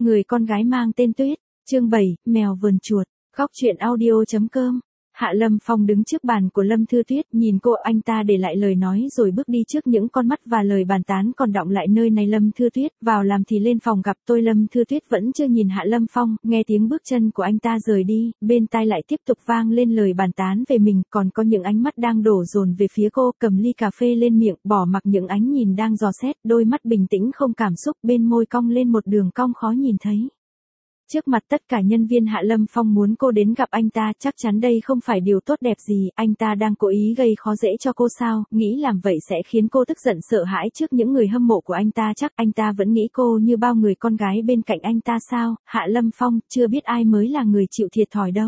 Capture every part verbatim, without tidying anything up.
Người con gái mang tên Tuyết, chương bảy, mèo vườn chuột, góc truyện audio.com. Hạ Lâm Phong đứng trước bàn của Lâm Thư Tuyết, nhìn cô, anh ta để lại lời nói rồi bước đi trước những con mắt và lời bàn tán còn đọng lại nơi này. Lâm Thư Tuyết, vào làm thì lên phòng gặp tôi. Lâm Thư Tuyết vẫn chưa nhìn Hạ Lâm Phong, nghe tiếng bước chân của anh ta rời đi, bên tai lại tiếp tục vang lên lời bàn tán về mình, còn có những ánh mắt đang đổ dồn về phía cô, cầm ly cà phê lên miệng, bỏ mặc những ánh nhìn đang dò xét, đôi mắt bình tĩnh không cảm xúc, bên môi cong lên một đường cong khó nhìn thấy. Trước mặt tất cả nhân viên, Hạ Lâm Phong muốn cô đến gặp anh ta, chắc chắn đây không phải điều tốt đẹp gì, anh ta đang cố ý gây khó dễ cho cô sao, nghĩ làm vậy sẽ khiến cô tức giận sợ hãi trước những người hâm mộ của anh ta, chắc anh ta vẫn nghĩ cô như bao người con gái bên cạnh anh ta sao. Hạ Lâm Phong, chưa biết ai mới là người chịu thiệt thòi đâu.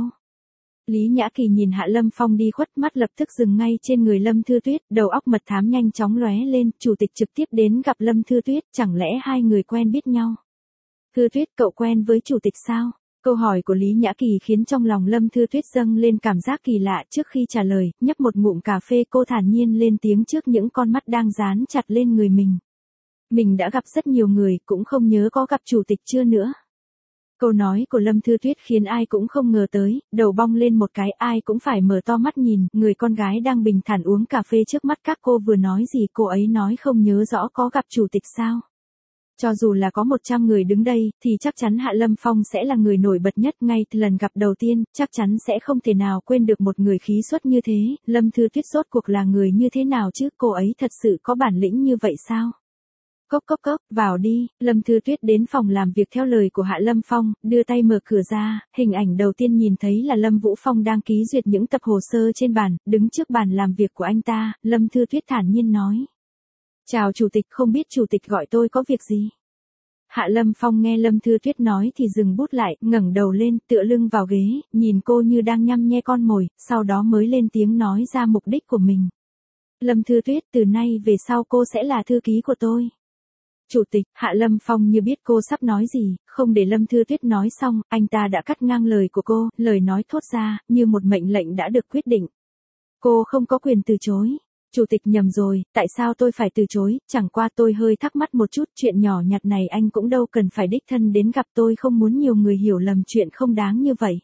Lý Nhã Kỳ nhìn Hạ Lâm Phong đi khuất, mắt lập tức dừng ngay trên người Lâm Thư Tuyết, đầu óc mật thám nhanh chóng lóe lên, chủ tịch trực tiếp đến gặp Lâm Thư Tuyết, chẳng lẽ hai người quen biết nhau? Thư Tuyết, cậu quen với chủ tịch sao? Câu hỏi của Lý Nhã Kỳ khiến trong lòng Lâm Thư Tuyết dâng lên cảm giác kỳ lạ. Trước khi trả lời, nhấp một ngụm cà phê, cô thản nhiên lên tiếng trước những con mắt đang dán chặt lên người mình. Mình đã gặp rất nhiều người, cũng không nhớ có gặp chủ tịch chưa nữa. Câu nói của Lâm Thư Tuyết khiến ai cũng không ngờ tới, đầu bong lên một cái, ai cũng phải mở to mắt nhìn, người con gái đang bình thản uống cà phê trước mắt các cô vừa nói gì, cô ấy nói không nhớ rõ có gặp chủ tịch sao? Cho dù là có một trăm người đứng đây, thì chắc chắn Hạ Lâm Phong sẽ là người nổi bật nhất. Ngay từ lần gặp đầu tiên, chắc chắn sẽ không thể nào quên được một người khí xuất như thế. Lâm Thư Tuyết rốt cuộc là người như thế nào chứ, cô ấy thật sự có bản lĩnh như vậy sao? Cốc cốc cốc, vào đi. Lâm Thư Tuyết đến phòng làm việc theo lời của Hạ Lâm Phong, đưa tay mở cửa ra, hình ảnh đầu tiên nhìn thấy là Lâm Vũ Phong đang ký duyệt những tập hồ sơ trên bàn, đứng trước bàn làm việc của anh ta, Lâm Thư Tuyết thản nhiên nói. Chào chủ tịch, không biết chủ tịch gọi tôi có việc gì? Hạ Lâm Phong nghe Lâm Thư Tuyết nói thì dừng bút lại, ngẩng đầu lên, tựa lưng vào ghế, nhìn cô như đang nhăm nhe con mồi, sau đó mới lên tiếng nói ra mục đích của mình. Lâm Thư Tuyết, từ nay về sau cô sẽ là thư ký của tôi. Chủ tịch, Hạ Lâm Phong như biết cô sắp nói gì, không để Lâm Thư Tuyết nói xong, anh ta đã cắt ngang lời của cô, lời nói thốt ra, như một mệnh lệnh đã được quyết định. Cô không có quyền từ chối. Chủ tịch nhầm rồi, tại sao tôi phải từ chối, chẳng qua tôi hơi thắc mắc một chút, chuyện nhỏ nhặt này anh cũng đâu cần phải đích thân đến gặp, tôi không muốn nhiều người hiểu lầm chuyện không đáng như vậy.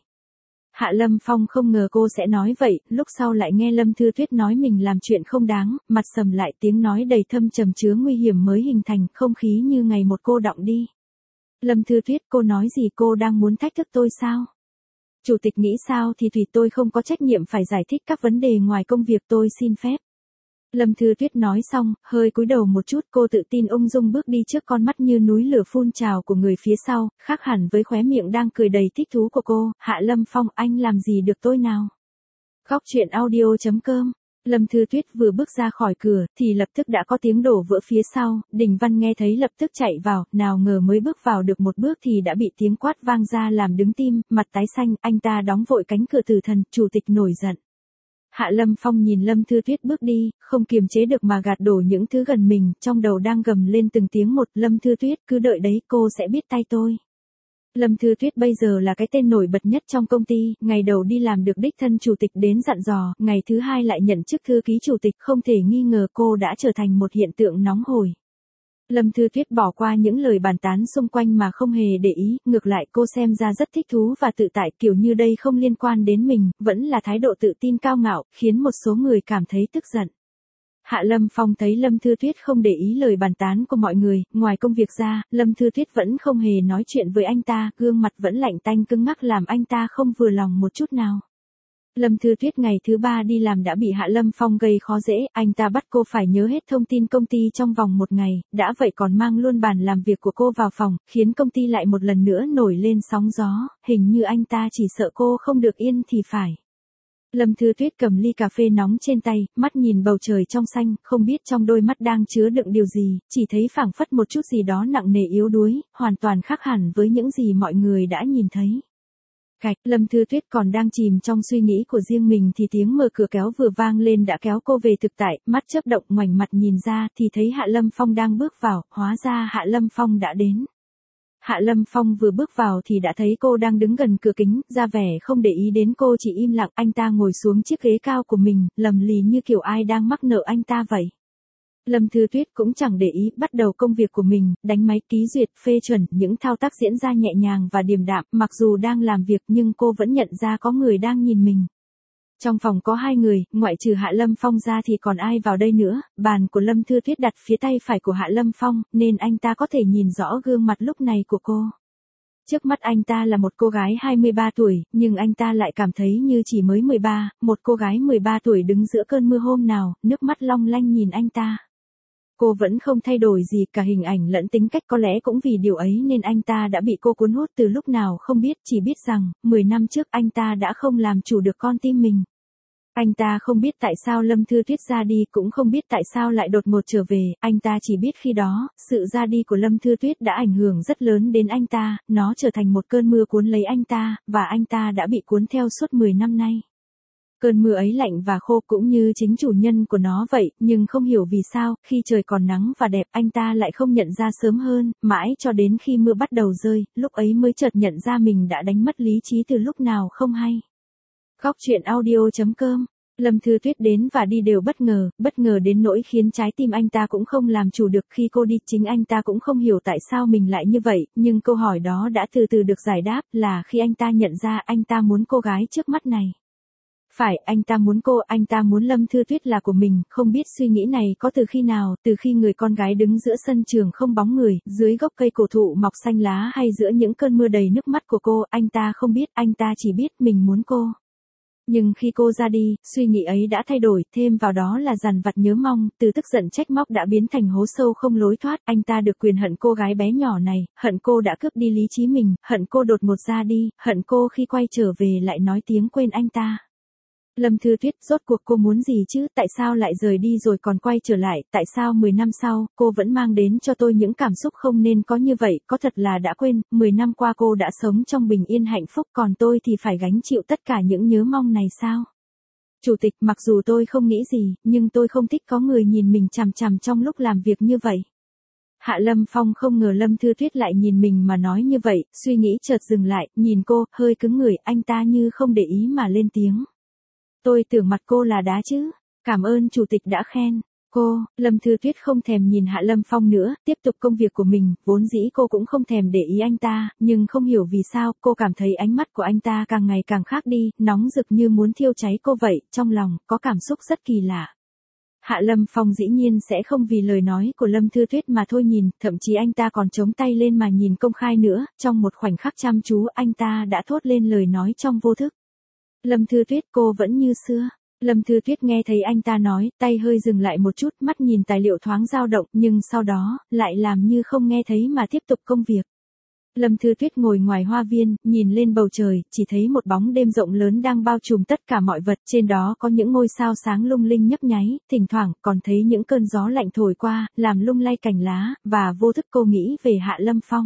Hạ Lâm Phong không ngờ cô sẽ nói vậy, lúc sau lại nghe Lâm Thư Tuyết nói mình làm chuyện không đáng, mặt sầm lại, tiếng nói đầy thâm trầm chứa nguy hiểm mới hình thành, không khí như ngày một cô đọng đi. Lâm Thư Tuyết, cô nói gì, cô đang muốn thách thức tôi sao? Chủ tịch nghĩ sao thì tùy, tôi không có trách nhiệm phải giải thích các vấn đề ngoài công việc, tôi xin phép. Lâm Thư Tuyết nói xong, hơi cúi đầu một chút, cô tự tin ung dung bước đi trước con mắt như núi lửa phun trào của người phía sau, khác hẳn với khóe miệng đang cười đầy thích thú của cô. Hạ Lâm Phong, anh làm gì được tôi nào? Góc truyện audio.com. Lâm Thư Tuyết vừa bước ra khỏi cửa, thì lập tức đã có tiếng đổ vỡ phía sau, Đình Văn nghe thấy lập tức chạy vào, nào ngờ mới bước vào được một bước thì đã bị tiếng quát vang ra làm đứng tim, mặt tái xanh, anh ta đóng vội cánh cửa tử thần, chủ tịch nổi giận. Hạ Lâm Phong nhìn Lâm Thư Tuyết bước đi, không kiềm chế được mà gạt đổ những thứ gần mình, trong đầu đang gầm lên từng tiếng một, Lâm Thư Tuyết, cứ đợi đấy, cô sẽ biết tay tôi. Lâm Thư Tuyết bây giờ là cái tên nổi bật nhất trong công ty, ngày đầu đi làm được đích thân chủ tịch đến dặn dò, ngày thứ hai lại nhận chức thư ký chủ tịch, không thể nghi ngờ cô đã trở thành một hiện tượng nóng hổi. Lâm Thư Tuyết bỏ qua những lời bàn tán xung quanh mà không hề để ý, ngược lại cô xem ra rất thích thú và tự tại, kiểu như đây không liên quan đến mình, vẫn là thái độ tự tin cao ngạo, khiến một số người cảm thấy tức giận. Hạ Lâm Phong thấy Lâm Thư Tuyết không để ý lời bàn tán của mọi người, ngoài công việc ra, Lâm Thư Tuyết vẫn không hề nói chuyện với anh ta, gương mặt vẫn lạnh tanh cứng ngắc làm anh ta không vừa lòng một chút nào. Lâm Thư Tuyết ngày thứ ba đi làm đã bị Hạ Lâm Phong gây khó dễ, anh ta bắt cô phải nhớ hết thông tin công ty trong vòng một ngày, đã vậy còn mang luôn bàn làm việc của cô vào phòng, khiến công ty lại một lần nữa nổi lên sóng gió, hình như anh ta chỉ sợ cô không được yên thì phải. Lâm Thư Tuyết cầm ly cà phê nóng trên tay, mắt nhìn bầu trời trong xanh, không biết trong đôi mắt đang chứa đựng điều gì, chỉ thấy phảng phất một chút gì đó nặng nề yếu đuối, hoàn toàn khác hẳn với những gì mọi người đã nhìn thấy. Cạch, Lâm Thư Tuyết còn đang chìm trong suy nghĩ của riêng mình thì tiếng mở cửa kéo vừa vang lên đã kéo cô về thực tại, mắt chớp động ngoảnh mặt nhìn ra thì thấy Hạ Lâm Phong đang bước vào, hóa ra Hạ Lâm Phong đã đến. Hạ Lâm Phong vừa bước vào thì đã thấy cô đang đứng gần cửa kính, ra vẻ không để ý đến cô, chỉ im lặng, anh ta ngồi xuống chiếc ghế cao của mình, lầm lì như kiểu ai đang mắc nợ anh ta vậy. Lâm Thư Tuyết cũng chẳng để ý, bắt đầu công việc của mình, đánh máy ký duyệt, phê chuẩn, những thao tác diễn ra nhẹ nhàng và điềm đạm, mặc dù đang làm việc nhưng cô vẫn nhận ra có người đang nhìn mình. Trong phòng có hai người, ngoại trừ Hạ Lâm Phong ra thì còn ai vào đây nữa, bàn của Lâm Thư Tuyết đặt phía tay phải của Hạ Lâm Phong, nên anh ta có thể nhìn rõ gương mặt lúc này của cô. Trước mắt anh ta là một cô gái hai mươi ba tuổi, nhưng anh ta lại cảm thấy như chỉ mới mười ba, một cô gái mười ba tuổi đứng giữa cơn mưa hôm nào, nước mắt long lanh nhìn anh ta. Cô vẫn không thay đổi gì, cả hình ảnh lẫn tính cách, có lẽ cũng vì điều ấy nên anh ta đã bị cô cuốn hút từ lúc nào không biết, chỉ biết rằng, mười năm trước anh ta đã không làm chủ được con tim mình. Anh ta không biết tại sao Lâm Thư Tuyết ra đi, cũng không biết tại sao lại đột ngột trở về, anh ta chỉ biết khi đó, sự ra đi của Lâm Thư Tuyết đã ảnh hưởng rất lớn đến anh ta, nó trở thành một cơn mưa cuốn lấy anh ta, và anh ta đã bị cuốn theo suốt mười năm nay. Cơn mưa ấy lạnh và khô cũng như chính chủ nhân của nó vậy, nhưng không hiểu vì sao, khi trời còn nắng và đẹp anh ta lại không nhận ra sớm hơn, mãi cho đến khi mưa bắt đầu rơi, lúc ấy mới chợt nhận ra mình đã đánh mất lý trí từ lúc nào không hay. Góc truyện audio chấm com. Lâm Thư Tuyết đến và đi đều bất ngờ, bất ngờ đến nỗi khiến trái tim anh ta cũng không làm chủ được. Khi cô đi, chính anh ta cũng không hiểu tại sao mình lại như vậy, nhưng câu hỏi đó đã từ từ được giải đáp, là khi anh ta nhận ra anh ta muốn cô gái trước mắt này. Phải, anh ta muốn cô, anh ta muốn Lâm Thư Tuyết là của mình, không biết suy nghĩ này có từ khi nào, từ khi người con gái đứng giữa sân trường không bóng người, dưới gốc cây cổ thụ mọc xanh lá, hay giữa những cơn mưa đầy nước mắt của cô, anh ta không biết, anh ta chỉ biết mình muốn cô. Nhưng khi cô ra đi, suy nghĩ ấy đã thay đổi, thêm vào đó là dằn vặt nhớ mong, từ tức giận trách móc đã biến thành hố sâu không lối thoát, anh ta được quyền hận cô gái bé nhỏ này, hận cô đã cướp đi lý trí mình, hận cô đột ngột ra đi, hận cô khi quay trở về lại nói tiếng quên anh ta. Lâm Thư Tuyết, rốt cuộc cô muốn gì chứ, tại sao lại rời đi rồi còn quay trở lại, tại sao mười năm sau, cô vẫn mang đến cho tôi những cảm xúc không nên có như vậy, có thật là đã quên, mười năm qua cô đã sống trong bình yên hạnh phúc, còn tôi thì phải gánh chịu tất cả những nhớ mong này sao? Chủ tịch, mặc dù tôi không nghĩ gì, nhưng tôi không thích có người nhìn mình chằm chằm trong lúc làm việc như vậy. Hạ Lâm Phong không ngờ Lâm Thư Tuyết lại nhìn mình mà nói như vậy, suy nghĩ chợt dừng lại, nhìn cô, hơi cứng người, anh ta như không để ý mà lên tiếng. Tôi tưởng mặt cô là đá chứ, cảm ơn chủ tịch đã khen. Cô, Lâm Thư Tuyết không thèm nhìn Hạ Lâm Phong nữa, tiếp tục công việc của mình, vốn dĩ cô cũng không thèm để ý anh ta, nhưng không hiểu vì sao, cô cảm thấy ánh mắt của anh ta càng ngày càng khác đi, nóng rực như muốn thiêu cháy cô vậy, trong lòng, có cảm xúc rất kỳ lạ. Hạ Lâm Phong dĩ nhiên sẽ không vì lời nói của Lâm Thư Tuyết mà thôi nhìn, thậm chí anh ta còn chống tay lên mà nhìn công khai nữa, trong một khoảnh khắc chăm chú anh ta đã thốt lên lời nói trong vô thức. Lâm Thư Tuyết, cô vẫn như xưa. Lâm Thư Tuyết nghe thấy anh ta nói, tay hơi dừng lại một chút, mắt nhìn tài liệu thoáng dao động, nhưng sau đó, lại làm như không nghe thấy mà tiếp tục công việc. Lâm Thư Tuyết ngồi ngoài hoa viên, nhìn lên bầu trời, chỉ thấy một bóng đêm rộng lớn đang bao trùm tất cả mọi vật, trên đó có những ngôi sao sáng lung linh nhấp nháy, thỉnh thoảng còn thấy những cơn gió lạnh thổi qua, làm lung lay cành lá, và vô thức cô nghĩ về Hạ Lâm Phong.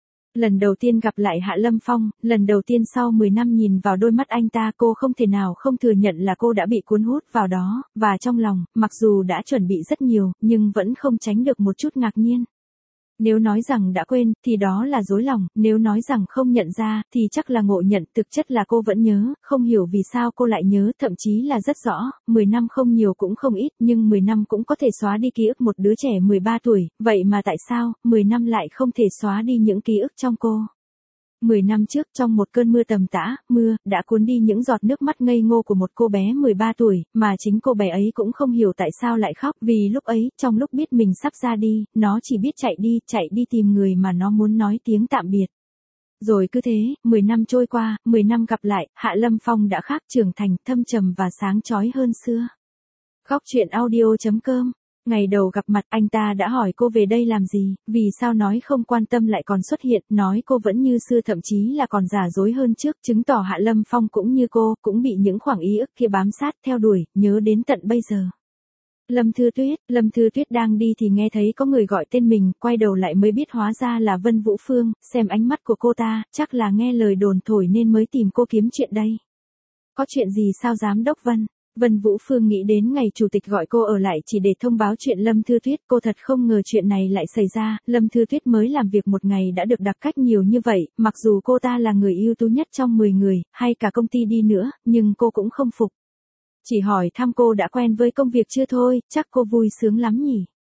Lần đầu tiên gặp lại Hạ Lâm Phong, lần đầu tiên sau mười năm nhìn vào đôi mắt anh ta, cô không thể nào không thừa nhận là cô đã bị cuốn hút vào đó, và trong lòng, mặc dù đã chuẩn bị rất nhiều, nhưng vẫn không tránh được một chút ngạc nhiên. Nếu nói rằng đã quên, thì đó là dối lòng, nếu nói rằng không nhận ra, thì chắc là ngộ nhận, thực chất là cô vẫn nhớ, không hiểu vì sao cô lại nhớ, thậm chí là rất rõ, mười năm không nhiều cũng không ít, nhưng mười năm cũng có thể xóa đi ký ức một đứa trẻ mười ba tuổi, vậy mà tại sao, mười năm lại không thể xóa đi những ký ức trong cô? Mười năm trước, trong một cơn mưa tầm tã, mưa, đã cuốn đi những giọt nước mắt ngây ngô của một cô bé mười ba tuổi, mà chính cô bé ấy cũng không hiểu tại sao lại khóc, vì lúc ấy, trong lúc biết mình sắp ra đi, nó chỉ biết chạy đi, chạy đi tìm người mà nó muốn nói tiếng tạm biệt. Rồi cứ thế, mười năm trôi qua, mười năm gặp lại, Hạ Lâm Phong đã khác, trưởng thành, thâm trầm và sáng chói hơn xưa. Góc truyện audio chấm com. Ngày đầu gặp mặt, anh ta đã hỏi cô về đây làm gì, vì sao nói không quan tâm lại còn xuất hiện, nói cô vẫn như xưa, thậm chí là còn giả dối hơn trước, chứng tỏ Hạ Lâm Phong cũng như cô, cũng bị những khoảng ý ức kia bám sát, theo đuổi, nhớ đến tận bây giờ. Lâm Thư Tuyết, Lâm Thư Tuyết đang đi thì nghe thấy có người gọi tên mình, quay đầu lại mới biết hóa ra là Vân Vũ Phương, xem ánh mắt của cô ta, chắc là nghe lời đồn thổi nên mới tìm cô kiếm chuyện đây. Có chuyện gì sao giám đốc Vân? Vân Vũ Phương nghĩ đến ngày chủ tịch gọi cô ở lại chỉ để thông báo chuyện Lâm Thư Tuyết, cô thật không ngờ chuyện này lại xảy ra, Lâm Thư Tuyết mới làm việc một ngày đã được đặc cách nhiều như vậy, mặc dù cô ta là người ưu tú nhất trong mười người, hay cả công ty đi nữa, nhưng cô cũng không phục. Chỉ hỏi thăm cô đã quen với công việc chưa thôi, chắc cô vui sướng lắm nhỉ.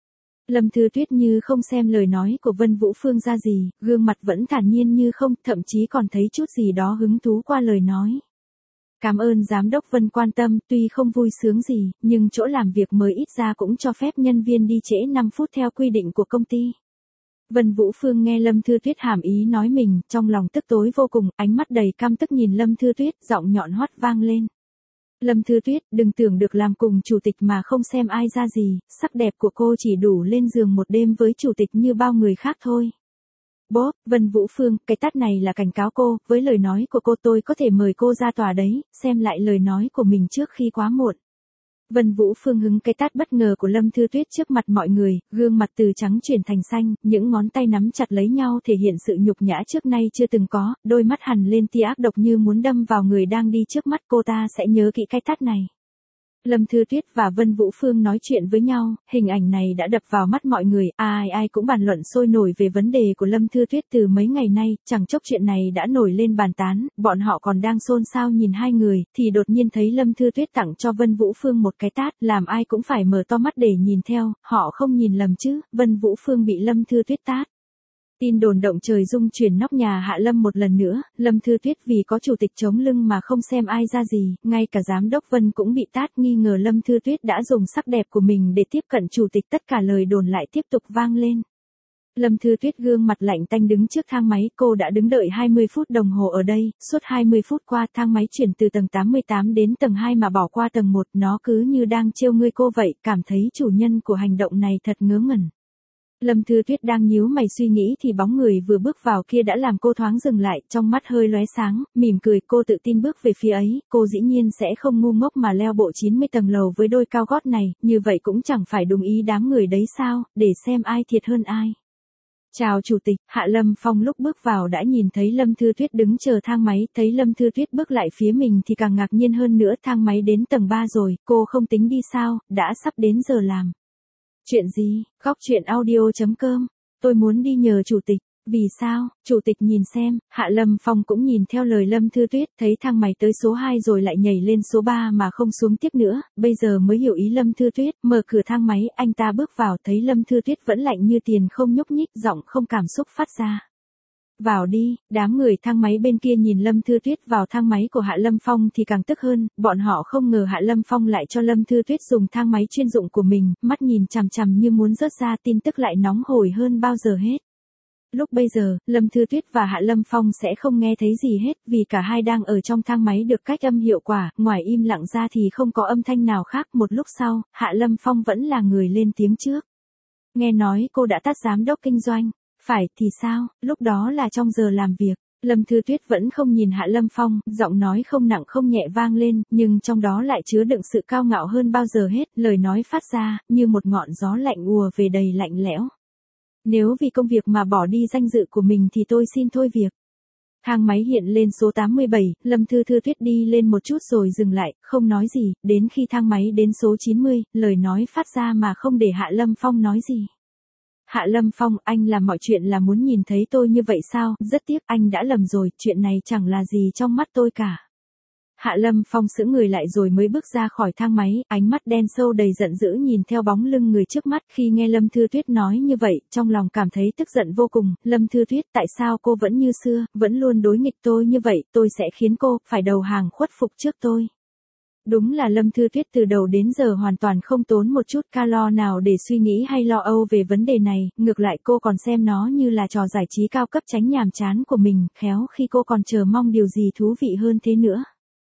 Lâm Thư Tuyết như không xem lời nói của Vân Vũ Phương ra gì, gương mặt vẫn thản nhiên như không, thậm chí còn thấy chút gì đó hứng thú qua lời nói. Cảm ơn giám đốc Vân quan tâm, tuy không vui sướng gì, nhưng chỗ làm việc mới ít ra cũng cho phép nhân viên đi trễ năm phút theo quy định của công ty. Vân Vũ Phương nghe Lâm Thư Tuyết hàm ý nói mình, trong lòng tức tối vô cùng, ánh mắt đầy căm tức nhìn Lâm Thư Tuyết, giọng nhọn hoắt vang lên. Lâm Thư Tuyết, đừng tưởng được làm cùng chủ tịch mà không xem ai ra gì, sắc đẹp của cô chỉ đủ lên giường một đêm với chủ tịch như bao người khác thôi. Bốp, Vân Vũ Phương, cái tát này là cảnh cáo cô, với lời nói của cô tôi có thể mời cô ra tòa đấy, xem lại lời nói của mình trước khi quá muộn. Vân Vũ Phương hứng cái tát bất ngờ của Lâm Thư Tuyết trước mặt mọi người, gương mặt từ trắng chuyển thành xanh, những ngón tay nắm chặt lấy nhau thể hiện sự nhục nhã trước nay chưa từng có, đôi mắt hằn lên tia ác độc như muốn đâm vào người đang đi trước mắt, cô ta sẽ nhớ kỹ cái tát này. Lâm Thư Tuyết và Vân Vũ Phương nói chuyện với nhau, hình ảnh này đã đập vào mắt mọi người, ai ai cũng bàn luận sôi nổi về vấn đề của Lâm Thư Tuyết từ mấy ngày nay, chẳng chốc chuyện này đã nổi lên bàn tán, bọn họ còn đang xôn xao nhìn hai người, thì đột nhiên thấy Lâm Thư Tuyết tặng cho Vân Vũ Phương một cái tát, làm ai cũng phải mở to mắt để nhìn theo, họ không nhìn lầm chứ, Vân Vũ Phương bị Lâm Thư Tuyết tát. Tin đồn động trời rung chuyển nóc nhà Hạ Lâm một lần nữa, Lâm Thư Tuyết vì có chủ tịch chống lưng mà không xem ai ra gì, ngay cả giám đốc Vân cũng bị tát, nghi ngờ Lâm Thư Tuyết đã dùng sắc đẹp của mình để tiếp cận chủ tịch, tất cả lời đồn lại tiếp tục vang lên. Lâm Thư Tuyết gương mặt lạnh tanh đứng trước thang máy, cô đã đứng đợi hai mươi phút đồng hồ ở đây, suốt hai mươi phút qua thang máy chuyển từ tầng tám mươi tám đến tầng hai mà bỏ qua tầng một, nó cứ như đang trêu ngươi cô vậy, cảm thấy chủ nhân của hành động này thật ngớ ngẩn. Lâm Thư Tuyết đang nhíu mày suy nghĩ thì bóng người vừa bước vào kia đã làm cô thoáng dừng lại, trong mắt hơi lóe sáng, mỉm cười, cô tự tin bước về phía ấy, cô dĩ nhiên sẽ không ngu ngốc mà leo bộ chín mươi tầng lầu với đôi cao gót này, như vậy cũng chẳng phải đúng ý đám người đấy sao, để xem ai thiệt hơn ai. Chào chủ tịch, Hạ Lâm Phong lúc bước vào đã nhìn thấy Lâm Thư Tuyết đứng chờ thang máy, thấy Lâm Thư Tuyết bước lại phía mình thì càng ngạc nhiên hơn nữa, thang máy đến tầng ba rồi, cô không tính đi sao, đã sắp đến giờ làm. Chuyện gì? Góc chuyện audio chấm com. Tôi muốn đi nhờ chủ tịch. Vì sao? Chủ tịch nhìn xem, Hạ Lâm Phong cũng nhìn theo lời Lâm Thư Tuyết, thấy thang máy tới số hai rồi lại nhảy lên số ba mà không xuống tiếp nữa, bây giờ mới hiểu ý Lâm Thư Tuyết, mở cửa thang máy, anh ta bước vào thấy Lâm Thư Tuyết vẫn lạnh như tiền không nhúc nhích, giọng không cảm xúc phát ra. Vào đi, đám người thang máy bên kia nhìn Lâm Thư Tuyết vào thang máy của Hạ Lâm Phong thì càng tức hơn, bọn họ không ngờ Hạ Lâm Phong lại cho Lâm Thư Tuyết dùng thang máy chuyên dụng của mình, mắt nhìn chằm chằm như muốn rớt ra, tin tức lại nóng hổi hơn bao giờ hết. Lúc bây giờ, Lâm Thư Tuyết và Hạ Lâm Phong sẽ không nghe thấy gì hết, vì cả hai đang ở trong thang máy được cách âm hiệu quả, ngoài im lặng ra thì không có âm thanh nào khác. Một lúc sau, Hạ Lâm Phong vẫn là người lên tiếng trước. Nghe nói cô đã tát giám đốc kinh doanh. Phải thì sao, lúc đó là trong giờ làm việc. Lâm Thư Tuyết vẫn không nhìn Hạ Lâm Phong, giọng nói không nặng không nhẹ vang lên, nhưng trong đó lại chứa đựng sự cao ngạo hơn bao giờ hết, lời nói phát ra, như một ngọn gió lạnh ùa về đầy lạnh lẽo. Nếu vì công việc mà bỏ đi danh dự của mình thì tôi xin thôi việc. Thang máy hiện lên số tám mươi bảy, Lâm Thư Thư Tuyết đi lên một chút rồi dừng lại, không nói gì, đến khi thang máy đến số chín mươi, lời nói phát ra mà không để Hạ Lâm Phong nói gì. Hạ Lâm Phong, anh làm mọi chuyện là muốn nhìn thấy tôi như vậy sao, rất tiếc, anh đã lầm rồi, chuyện này chẳng là gì trong mắt tôi cả. Hạ Lâm Phong sững người lại rồi mới bước ra khỏi thang máy, ánh mắt đen sâu đầy giận dữ nhìn theo bóng lưng người trước mắt. Khi nghe Lâm Thư Tuyết nói như vậy, trong lòng cảm thấy tức giận vô cùng. Lâm Thư Tuyết, tại sao cô vẫn như xưa, vẫn luôn đối nghịch tôi như vậy, tôi sẽ khiến cô phải đầu hàng khuất phục trước tôi. Đúng là Lâm Thư Tuyết từ đầu đến giờ hoàn toàn không tốn một chút calo nào để suy nghĩ hay lo âu về vấn đề này, ngược lại cô còn xem nó như là trò giải trí cao cấp tránh nhàm chán của mình, khéo khi cô còn chờ mong điều gì thú vị hơn thế nữa.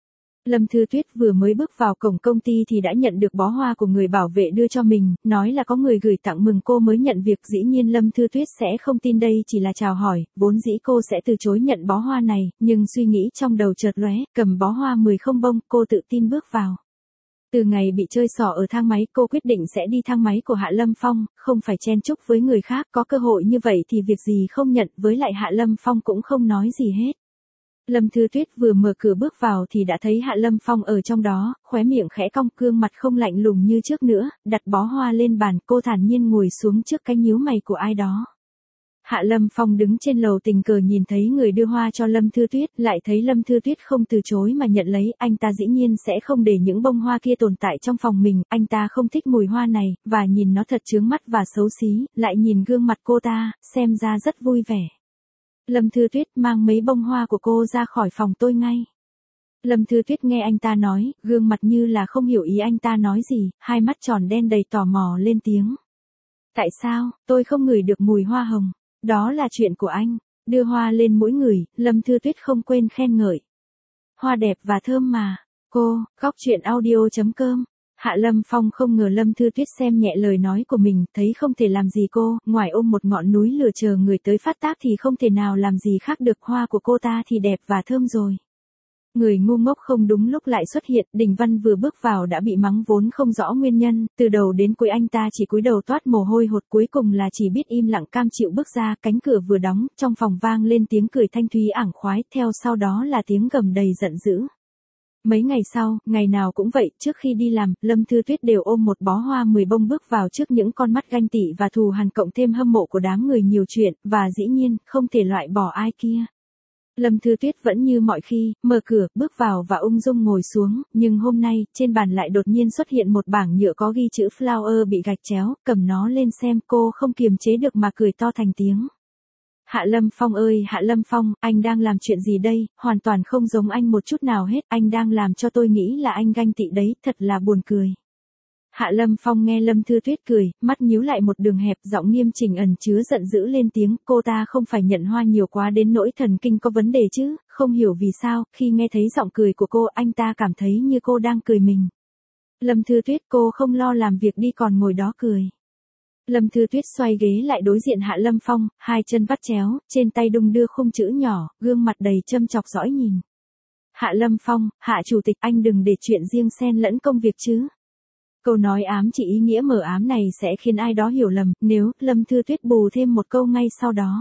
Lâm Thư Tuyết vừa mới bước vào cổng công ty thì đã nhận được bó hoa của người bảo vệ đưa cho mình, nói là có người gửi tặng mừng cô mới nhận việc. Dĩ nhiên Lâm Thư Tuyết sẽ không tin đây chỉ là chào hỏi, vốn dĩ cô sẽ từ chối nhận bó hoa này, nhưng suy nghĩ trong đầu chợt lóe, cầm bó hoa mười không bông, cô tự tin bước vào. Từ ngày bị chơi xỏ ở thang máy, cô quyết định sẽ đi thang máy của Hạ Lâm Phong, không phải chen chúc với người khác, có cơ hội như vậy thì việc gì không nhận, với lại Hạ Lâm Phong cũng không nói gì hết. Lâm Thư Tuyết vừa mở cửa bước vào thì đã thấy Hạ Lâm Phong ở trong đó, khóe miệng khẽ cong, gương mặt không lạnh lùng như trước nữa, đặt bó hoa lên bàn, cô thản nhiên ngồi xuống trước cái nhíu mày của ai đó. Hạ Lâm Phong đứng trên lầu tình cờ nhìn thấy người đưa hoa cho Lâm Thư Tuyết, lại thấy Lâm Thư Tuyết không từ chối mà nhận lấy, anh ta dĩ nhiên sẽ không để những bông hoa kia tồn tại trong phòng mình, anh ta không thích mùi hoa này, và nhìn nó thật chướng mắt và xấu xí, lại nhìn gương mặt cô ta, xem ra rất vui vẻ. Lâm Thư Tuyết mang mấy bông hoa của cô ra khỏi phòng tôi ngay. Lâm Thư Tuyết nghe anh ta nói, gương mặt như là không hiểu ý anh ta nói gì, hai mắt tròn đen đầy tò mò lên tiếng. Tại sao, tôi không ngửi được mùi hoa hồng? Đó là chuyện của anh. Đưa hoa lên mỗi người, Lâm Thư Tuyết không quên khen ngợi. Hoa đẹp và thơm mà. Cô, góc truyện audio chấm com. Hạ Lâm Phong không ngờ Lâm Thư Tuyết xem nhẹ lời nói của mình, thấy không thể làm gì cô, ngoài ôm một ngọn núi lửa chờ người tới phát tác thì không thể nào làm gì khác được, hoa của cô ta thì đẹp và thơm rồi. Người ngu ngốc không đúng lúc lại xuất hiện, Đình Văn vừa bước vào đã bị mắng vốn không rõ nguyên nhân, từ đầu đến cuối anh ta chỉ cúi đầu toát mồ hôi hột, cuối cùng là chỉ biết im lặng cam chịu bước ra, cánh cửa vừa đóng, trong phòng vang lên tiếng cười thanh thúy ảng khoái, theo sau đó là tiếng gầm đầy giận dữ. Mấy ngày sau, ngày nào cũng vậy, trước khi đi làm, Lâm Thư Tuyết đều ôm một bó hoa mười bông bước vào trước những con mắt ganh tị và thù hằn cộng thêm hâm mộ của đám người nhiều chuyện, và dĩ nhiên, không thể loại bỏ ai kia. Lâm Thư Tuyết vẫn như mọi khi, mở cửa, bước vào và ung dung ngồi xuống, nhưng hôm nay, trên bàn lại đột nhiên xuất hiện một bảng nhựa có ghi chữ Flower bị gạch chéo, cầm nó lên xem, cô không kiềm chế được mà cười to thành tiếng. Hạ Lâm Phong ơi Hạ Lâm Phong, anh đang làm chuyện gì đây, hoàn toàn không giống anh một chút nào hết, anh đang làm cho tôi nghĩ là anh ganh tị đấy, thật là buồn cười. Hạ Lâm Phong nghe Lâm Thư Tuyết cười, mắt nhíu lại một đường hẹp, giọng nghiêm chỉnh ẩn chứa giận dữ lên tiếng, cô ta không phải nhận hoa nhiều quá đến nỗi thần kinh có vấn đề chứ, không hiểu vì sao, khi nghe thấy giọng cười của cô, anh ta cảm thấy như cô đang cười mình. Lâm Thư Tuyết, cô không lo làm việc đi còn ngồi đó cười. Lâm Thư Tuyết xoay ghế lại đối diện Hạ Lâm Phong, hai chân vắt chéo, trên tay đung đưa khung chữ nhỏ, gương mặt đầy châm chọc dõi nhìn. Hạ Lâm Phong, Hạ Chủ tịch, anh đừng để chuyện riêng xen lẫn công việc chứ. Câu nói ám chỉ ý nghĩa mờ ám này sẽ khiến ai đó hiểu lầm, nếu, Lâm Thư Tuyết bù thêm một câu ngay sau đó.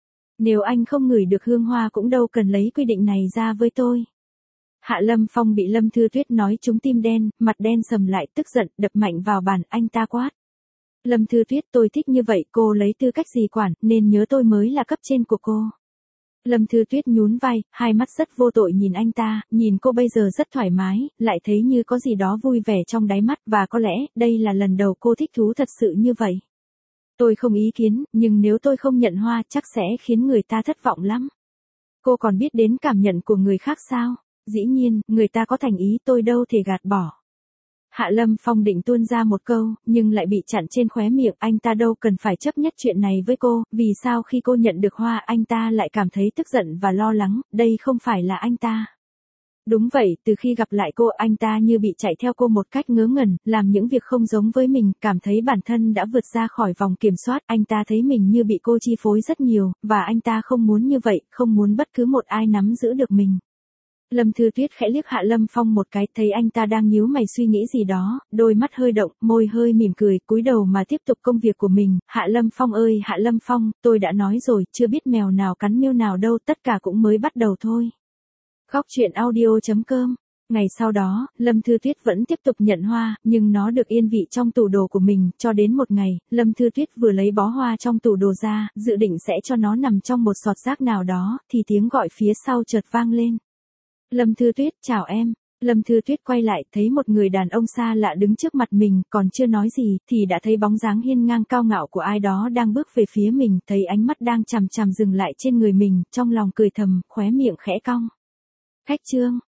Nếu anh không ngửi được hương hoa cũng đâu cần lấy quy định này ra với tôi. Hạ Lâm Phong bị Lâm Thư Tuyết nói trúng tim đen, mặt đen sầm lại, tức giận, đập mạnh vào bàn, anh ta quát. Lâm Thư Tuyết, tôi thích như vậy, cô lấy tư cách gì quản, nên nhớ tôi mới là cấp trên của cô. Lâm Thư Tuyết nhún vai, hai mắt rất vô tội nhìn anh ta, nhìn cô bây giờ rất thoải mái, lại thấy như có gì đó vui vẻ trong đáy mắt, và có lẽ, đây là lần đầu cô thích thú thật sự như vậy. Tôi không ý kiến, nhưng nếu tôi không nhận hoa chắc sẽ khiến người ta thất vọng lắm. Cô còn biết đến cảm nhận của người khác sao? Dĩ nhiên, người ta có thành ý, tôi đâu thể gạt bỏ. Hạ Lâm Phong định tuôn ra một câu, nhưng lại bị chặn trên khóe miệng, anh ta đâu cần phải chấp nhất chuyện này với cô, vì sao khi cô nhận được hoa anh ta lại cảm thấy tức giận và lo lắng, đây không phải là anh ta. Đúng vậy, từ khi gặp lại cô anh ta như bị chạy theo cô một cách ngớ ngẩn, làm những việc không giống với mình, cảm thấy bản thân đã vượt ra khỏi vòng kiểm soát, anh ta thấy mình như bị cô chi phối rất nhiều, và anh ta không muốn như vậy, không muốn bất cứ một ai nắm giữ được mình. Lâm Thư Tuyết khẽ liếc Hạ Lâm Phong một cái, thấy anh ta đang nhíu mày suy nghĩ gì đó, đôi mắt hơi động, môi hơi mỉm cười, cúi đầu mà tiếp tục công việc của mình. Hạ Lâm Phong ơi Hạ Lâm Phong, tôi đã nói rồi, chưa biết mèo nào cắn miêu nào đâu, tất cả cũng mới bắt đầu thôi. Góc truyện audio chấm com. Ngày sau đó, Lâm Thư Tuyết vẫn tiếp tục nhận hoa, nhưng nó được yên vị trong tủ đồ của mình, cho đến một ngày, Lâm Thư Tuyết vừa lấy bó hoa trong tủ đồ ra, dự định sẽ cho nó nằm trong một sọt rác nào đó, thì tiếng gọi phía sau chợt vang lên. Lâm Thư Tuyết, chào em. Lâm Thư Tuyết quay lại, thấy một người đàn ông xa lạ đứng trước mặt mình, còn chưa nói gì, thì đã thấy bóng dáng hiên ngang cao ngạo của ai đó đang bước về phía mình, thấy ánh mắt đang chằm chằm dừng lại trên người mình, trong lòng cười thầm, khóe miệng khẽ cong. Khách Trương,